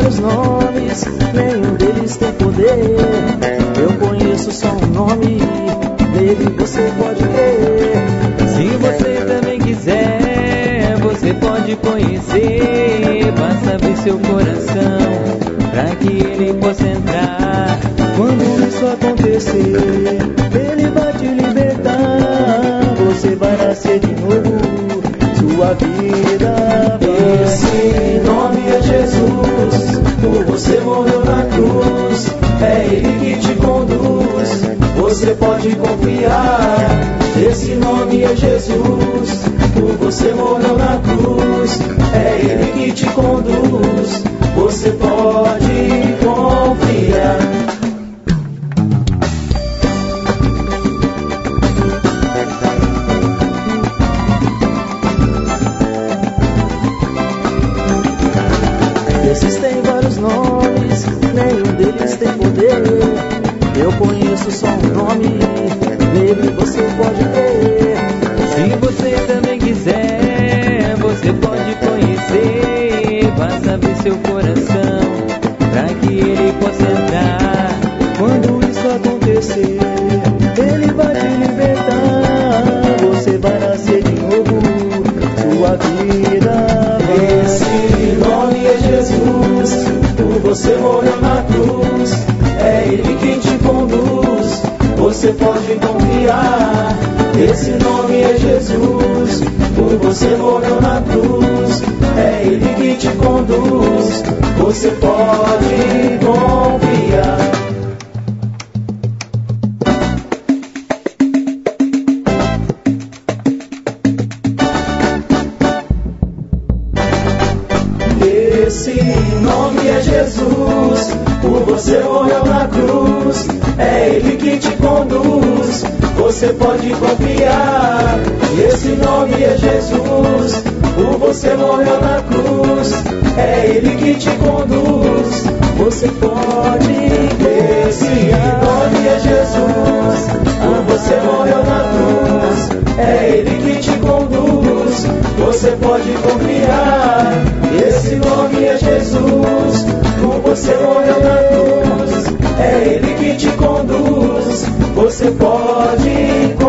vários nomes, nenhum deles tem poder. Eu conheço só um nome, nele você pode crer. Se você também quiser, você pode conhecer. Basta abrir seu coração, pra que ele possa entrar. Quando isso acontecer, ele vai te libertar. Você vai nascer de novo, sua vida vai. Esse nome é Jesus, por você morreu na cruz. É ele que te conduz, você pode confiar. Esse nome é Jesus, por você morreu na cruz. É ele que te conduz, você pode confiar. Existem vários nomes, nenhum deles tem poder. Eu conheço só um nome, nele você pode crer. Se você também quiser, você pode conhecer. Basta abrir seu coração, pra que ele possa entrar. Quando isso acontecer, ele vai te libertar. Você vai nascer de novo, sua vida vai. Esse nome é Jesus, por você morreu na cruz. É ele quem te conduz, você pode confiar. Esse nome é Jesus, por você morreu na cruz. É ele que te conduz, você pode confiar. Esse nome é Jesus, por você morreu na cruz. É ele que te conduz, você pode confiar. Esse nome é Jesus, por você morreu na cruz. É ele que te conduz, você pode confiar. Esse nome é Jesus, por você morreu na cruz. É ele que te conduz, você pode confiar. Esse nome é Jesus, por você morreu na cruz. É ele que te conduz, você pode confiar.